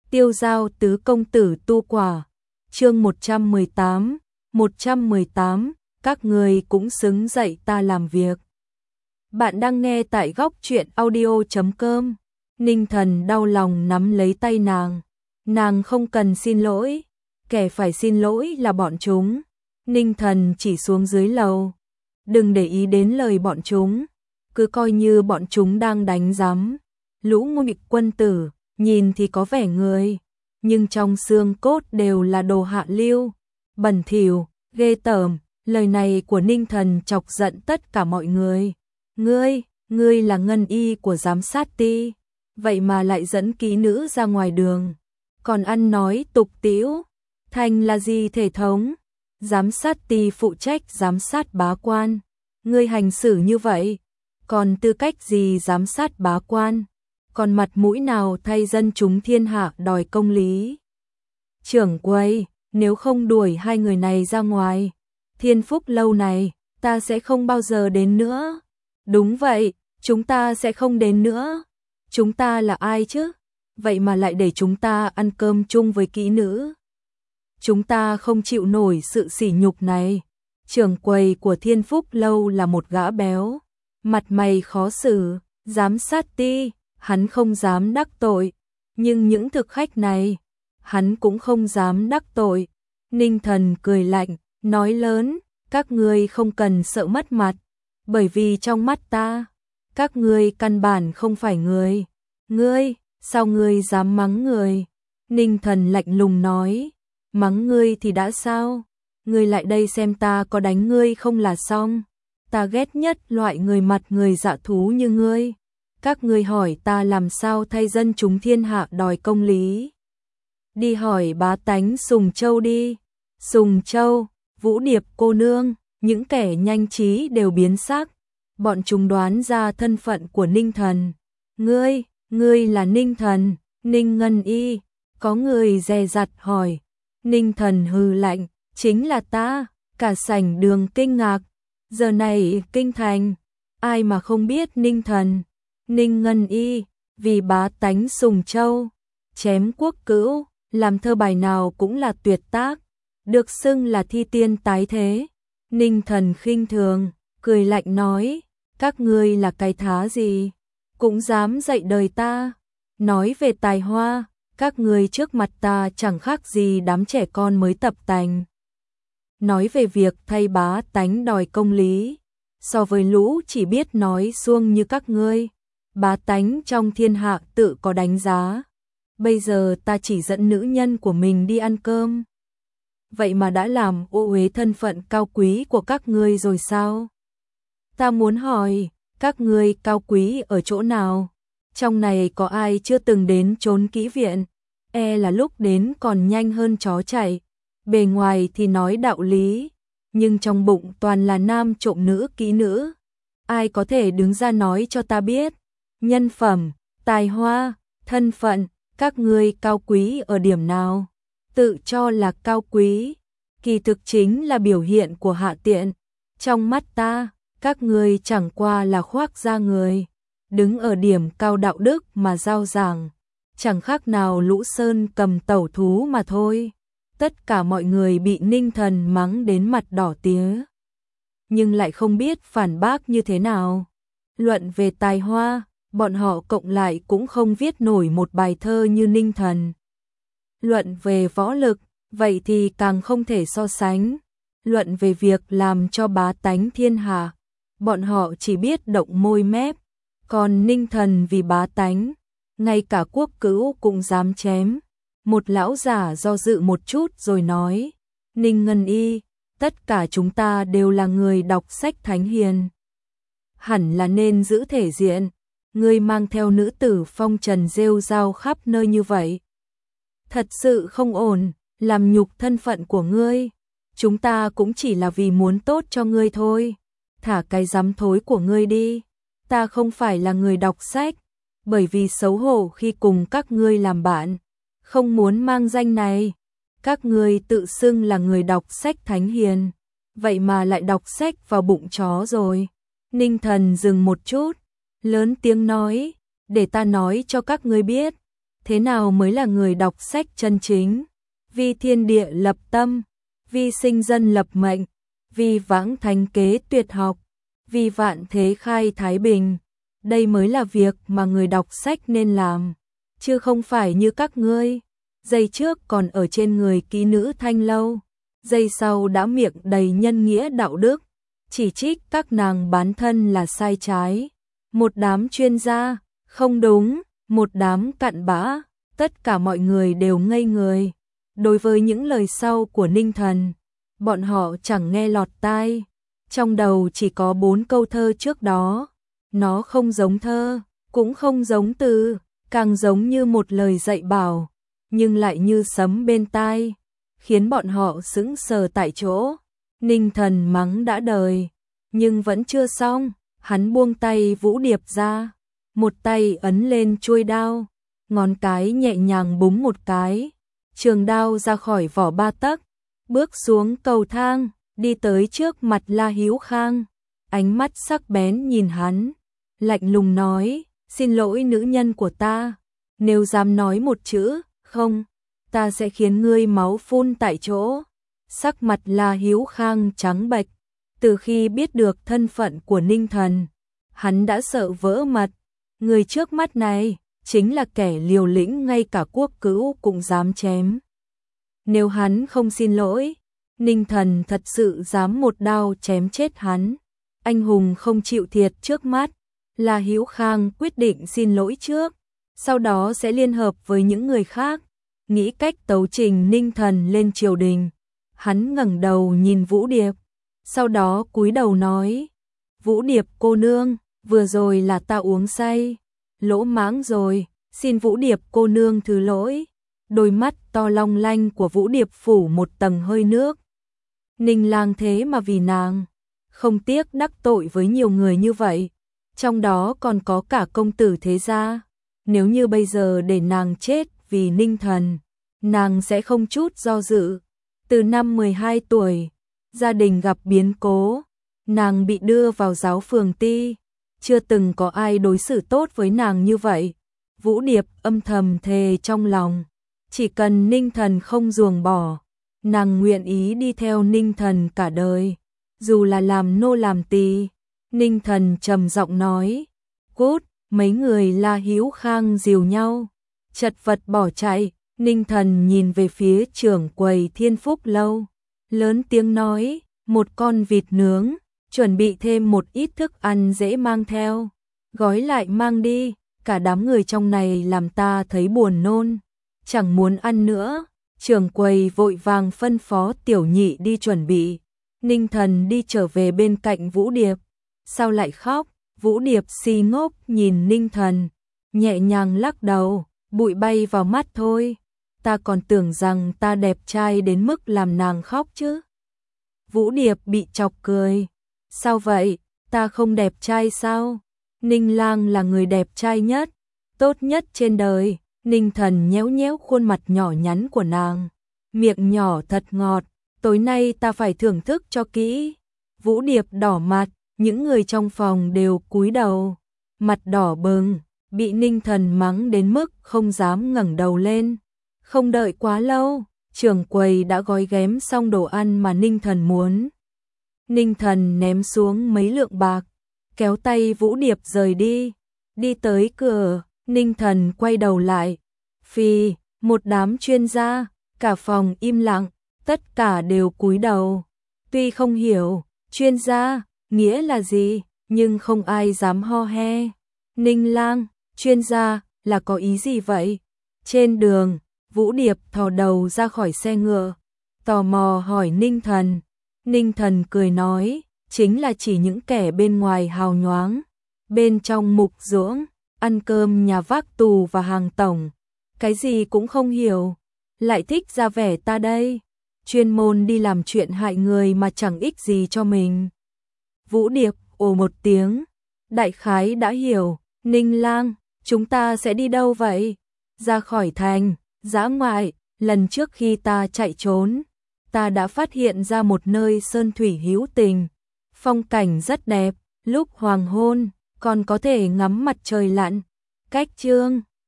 Tiêu giao tứ công tử tu quả. Chương 118, các người cũng xứng dạy ta làm việc. Bạn đang nghe tại góc truyện audio.com. Ninh Thần đau lòng nắm lấy tay nàng. Nàng không cần xin lỗi, kẻ phải xin lỗi là bọn chúng. Ninh Thần chỉ xuống dưới lầu. Đừng để ý đến lời bọn chúng, cứ coi như bọn chúng đang đánh giám. Lũ nghịch quân tử, nhìn thì có vẻ người, nhưng trong xương cốt đều là đồ hạ lưu, bẩn thỉu, ghê tởm. Lời này của Ninh Thần chọc giận tất cả mọi người. Ngươi là ngân y của giám sát ty, vậy mà lại dẫn kỹ nữ ra ngoài đường, còn ăn nói tục tĩu, thành là gì thể thống? Giám sát ty phụ trách giám sát bá quan, ngươi hành xử như vậy, còn tư cách gì giám sát bá quan? Còn mặt mũi nào thay dân chúng thiên hạ đòi công lý? Trưởng quầy, nếu không đuổi hai người này ra ngoài, Thiên Phúc lâu này, ta sẽ không bao giờ đến nữa. Đúng vậy, chúng ta sẽ không đến nữa. Chúng ta là ai chứ? Vậy mà lại để chúng ta ăn cơm chung với kỹ nữ. Chúng ta không chịu nổi sự sỉ nhục này. Trưởng quầy của Thiên Phúc lâu là một gã béo, mặt mày khó xử, giám sát ty, hắn không dám đắc tội, nhưng những thực khách này, hắn cũng không dám đắc tội. Ninh Thần cười lạnh, nói lớn, các ngươi không cần sợ mất mặt, bởi vì trong mắt ta, các ngươi căn bản không phải người. Ngươi, sao ngươi dám mắng người? Ninh Thần lạnh lùng nói, mắng ngươi thì đã sao? Ngươi lại đây xem ta có đánh ngươi không là xong. Ta ghét nhất loại người mặt người dạ thú như ngươi. Các ngươi hỏi ta làm sao thay dân chúng thiên hạ đòi công lý? Đi hỏi bá tánh Sùng Châu đi. Sùng Châu, Vũ Điệp cô nương, những kẻ nhanh trí đều biến sắc. Bọn chúng đoán ra thân phận của Ninh Thần. Ngươi là Ninh Thần, Ninh Ngân Y. Có người dè dặt hỏi. Ninh Thần hừ lạnh, chính là ta. Cả sảnh đường kinh ngạc. Giờ này kinh thành, ai mà không biết Ninh Thần. Ninh Ngân Y, vì bá tánh Sùng Châu, chém quốc cữu, làm thơ bài nào cũng là tuyệt tác, được xưng là thi tiên tái thế. Ninh Thần khinh thường, cười lạnh nói, các ngươi là cái thá gì, cũng dám dạy đời ta. Nói về tài hoa, các ngươi trước mặt ta chẳng khác gì đám trẻ con mới tập tành. Nói về việc thay bá tánh đòi công lý, so với lũ chỉ biết nói suông như các ngươi, bá tánh trong thiên hạ tự có đánh giá. Bây giờ ta chỉ dẫn nữ nhân của mình đi ăn cơm, vậy mà đã làm ô uế thân phận cao quý của các ngươi rồi sao? Ta muốn hỏi, các ngươi cao quý ở chỗ nào? Trong này có ai chưa từng đến trốn kỹ viện? Là lúc đến còn nhanh hơn chó chạy. Bề ngoài thì nói đạo lý, nhưng trong bụng toàn là nam trộm nữ kỹ nữ. Ai có thể đứng ra nói cho ta biết? Nhân phẩm, tài hoa, thân phận, các ngươi cao quý ở điểm nào? Tự cho là cao quý, kỳ thực chính là biểu hiện của hạ tiện. Trong mắt ta, các ngươi chẳng qua là khoác da người, đứng ở điểm cao đạo đức mà giao giảng, chẳng khác nào lũ sơn cầm tẩu thú mà thôi. Tất cả mọi người bị Ninh Thần mắng đến mặt đỏ tía, nhưng lại không biết phản bác như thế nào. Luận về tài hoa, bọn họ cộng lại cũng không viết nổi một bài thơ như Ninh Thần. Luận về võ lực, vậy thì càng không thể so sánh. Luận về việc làm cho bá tánh thiên hạ, bọn họ chỉ biết động môi mép. Còn Ninh Thần vì bá tánh, ngay cả quốc cữu cũng dám chém. Một lão giả do dự một chút rồi nói, Ninh Ngân Y, tất cả chúng ta đều là người đọc sách thánh hiền, hẳn là nên giữ thể diện. Ngươi mang theo nữ tử phong trần rêu rao khắp nơi như vậy, thật sự không ổn, làm nhục thân phận của ngươi. Chúng ta cũng chỉ là vì muốn tốt cho ngươi thôi. Thả cái dám thối của ngươi đi. Ta không phải là người đọc sách, bởi vì xấu hổ khi cùng các ngươi làm bạn, không muốn mang danh này. Các ngươi tự xưng là người đọc sách thánh hiền, vậy mà lại đọc sách vào bụng chó rồi. Ninh Thần dừng một chút, lớn tiếng nói, để ta nói cho các ngươi biết, thế nào mới là người đọc sách chân chính? Vì thiên địa lập tâm, vì sinh dân lập mệnh, vì vãng thánh kế tuyệt học, vì vạn thế khai thái bình. Đây mới là việc mà người đọc sách nên làm, chứ không phải như các ngươi. Giây trước còn ở trên người kỹ nữ Thanh Lâu, giây sau đã miệng đầy nhân nghĩa đạo đức, chỉ trích các nàng bán thân là sai trái. Một đám chuyên gia, không đúng, một đám cặn bã, tất cả mọi người đều ngây người. Đối với những lời sau của Ninh Thần, bọn họ chẳng nghe lọt tai. Trong đầu chỉ có 4 câu thơ trước đó. Nó không giống thơ, cũng không giống từ, càng giống như một lời dạy bảo, nhưng lại như sấm bên tai, khiến bọn họ sững sờ tại chỗ. Ninh Thần mắng đã đời, nhưng vẫn chưa xong, hắn buông tay Vũ Điệp ra, một tay ấn lên chuôi đao, ngón cái nhẹ nhàng búng một cái, trường đao ra khỏi vỏ 3 tấc, bước xuống cầu thang, đi tới trước mặt La Hữu Khang, ánh mắt sắc bén nhìn hắn, lạnh lùng nói, xin lỗi nữ nhân của ta, nếu dám nói một chữ, không, ta sẽ khiến ngươi máu phun tại chỗ. Sắc mặt La Hữu Khang trắng bệch, từ khi biết được thân phận của Ninh Thần, hắn đã sợ vỡ mật, người trước mắt này chính là kẻ liều lĩnh ngay cả quốc cữu cũng dám chém. Nếu hắn không xin lỗi, Ninh Thần thật sự dám một đao chém chết hắn. Anh hùng không chịu thiệt trước mắt, La Hữu Khang quyết định xin lỗi trước, sau đó sẽ liên hợp với những người khác, nghĩ cách tấu trình Ninh Thần lên triều đình. Hắn ngẩng đầu nhìn Vũ Điệp, sau đó cúi đầu nói, Vũ Điệp cô nương, vừa rồi là ta uống say, lỗ mãng rồi, xin Vũ Điệp cô nương thứ lỗi. Đôi mắt to long lanh của Vũ Điệp phủ một tầng hơi nước. Ninh Lang thế mà vì nàng, không tiếc đắc tội với nhiều người như vậy, trong đó còn có cả công tử thế gia. Nếu như bây giờ để nàng chết vì Ninh Thần, nàng sẽ không chút do dự. Từ năm 12 tuổi, gia đình gặp biến cố, nàng bị đưa vào giáo phường ti, chưa từng có ai đối xử tốt với nàng như vậy. Vũ Điệp âm thầm thề trong lòng, chỉ cần Ninh Thần không ruồng bỏ, nàng nguyện ý đi theo Ninh Thần cả đời, dù là làm nô làm tỳ. Ninh Thần trầm giọng nói, cút. Mấy người La Hữu Khang dìu nhau, chật vật bỏ chạy. Ninh Thần nhìn về phía trưởng quầy Thiên Phúc Lâu, lớn tiếng nói, một con vịt nướng, chuẩn bị thêm một ít thức ăn dễ mang theo, gói lại mang đi, cả đám người trong này làm ta thấy buồn nôn, chẳng muốn ăn nữa. Trưởng quầy vội vàng phân phó Tiểu Nhị đi chuẩn bị. Ninh Thần đi trở về bên cạnh Vũ Điệp, sao lại khóc? Vũ Điệp si ngốc nhìn Ninh Thần, nhẹ nhàng lắc đầu, bụi bay vào mắt thôi, ta còn tưởng rằng ta đẹp trai đến mức làm nàng khóc chứ. Vũ Điệp bị chọc cười, sao vậy, ta không đẹp trai sao? Ninh Lang là người đẹp trai nhất, tốt nhất trên đời. Ninh Thần nhéo nhéo khuôn mặt nhỏ nhắn của nàng, miệng nhỏ thật ngọt, tối nay ta phải thưởng thức cho kỹ. Vũ Điệp đỏ mặt, những người trong phòng đều cúi đầu, mặt đỏ bừng, bị Ninh Thần mắng đến mức không dám ngẩng đầu lên. Không đợi quá lâu, trưởng quầy đã gói ghém xong đồ ăn mà Ninh Thần muốn. Ninh Thần ném xuống mấy lượng bạc, kéo tay Vũ Điệp rời đi. Đi tới cửa, Ninh Thần quay đầu lại. Phì, một đám chuyên gia, cả phòng im lặng, tất cả đều cúi đầu. Tuy không hiểu, chuyên gia nghĩa là gì, nhưng không ai dám ho he. Ninh Lang, chuyên gia là có ý gì vậy? Trên đường, Vũ Điệp thò đầu ra khỏi xe ngựa, tò mò hỏi Ninh Thần. Ninh Thần cười nói, chính là chỉ những kẻ bên ngoài hào nhoáng, bên trong mục dưỡng, ăn cơm nhà vác tù và hàng tổng, cái gì cũng không hiểu, lại thích ra vẻ ta đây, chuyên môn đi làm chuyện hại người mà chẳng ích gì cho mình. Vũ Điệp ồ một tiếng, đại khái đã hiểu. Ninh Lang, chúng ta sẽ đi đâu vậy? Ra khỏi thành, dã ngoại. Lần trước khi ta chạy trốn, ta đã phát hiện ra một nơi sơn thủy hữu tình, phong cảnh rất đẹp, lúc hoàng hôn còn có thể ngắm mặt trời lặn. Cách Chương